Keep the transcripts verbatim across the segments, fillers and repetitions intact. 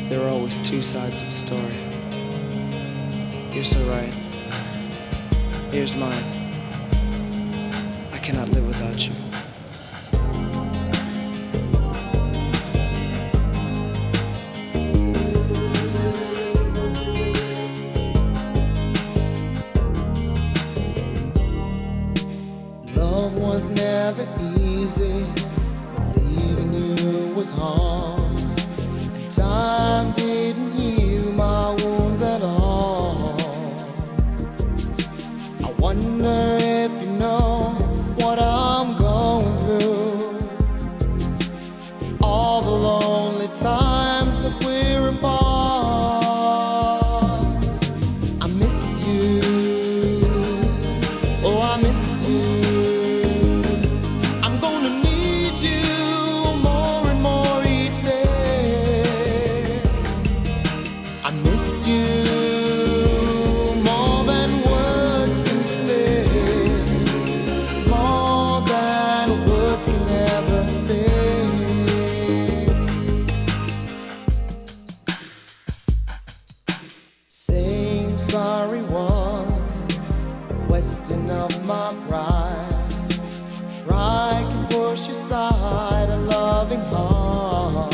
There are always two sides of the story. You're so right. Here's mine. I cannot live without you. Love was never easy, but leaving you was hard. And time didn't heal my wounds at all. I wonder if you know what I'm going through. All the lonely times that we're apart. I miss you. Oh, I miss you. I miss you more than words can say, more than words can ever say. Saying sorry was a question of my pride. Pride can push aside a loving heart.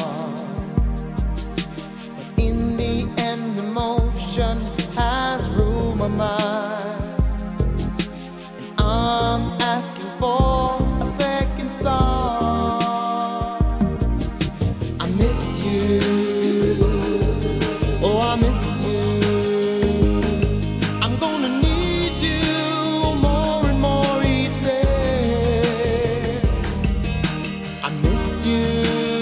Emotion has ruled my mind, and I'm asking for a second start. I miss you. Oh, I miss you. I'm gonna need you more and more each day. I miss you.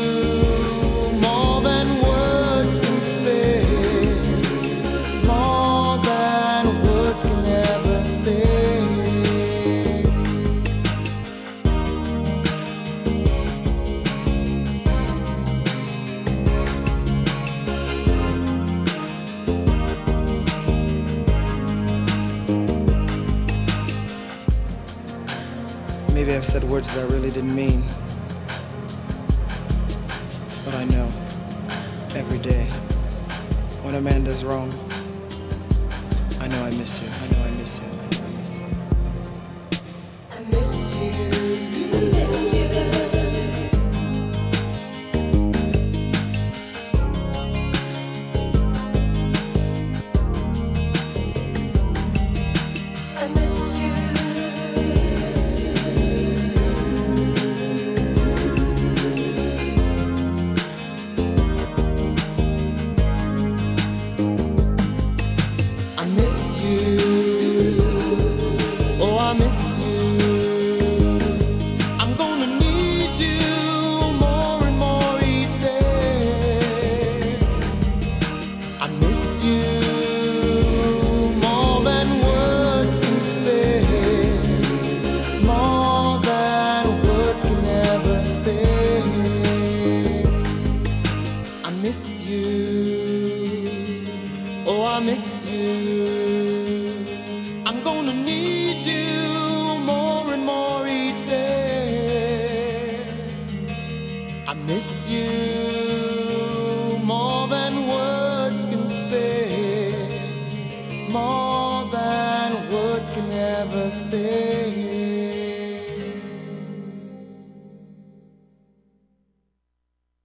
Maybe I've said words that I really didn't mean. But I know, every day, when a man does wrong, I know I miss you, I know I miss you, I know I miss you. I miss you, I miss you. I miss you. Oh, I miss you. I'm gonna need you more and more each day. I miss you more than words can say, more than words can ever say. I miss you. Oh, I miss you. I'm gonna need you more and more each day. I miss you more than words can say, more than words can ever say.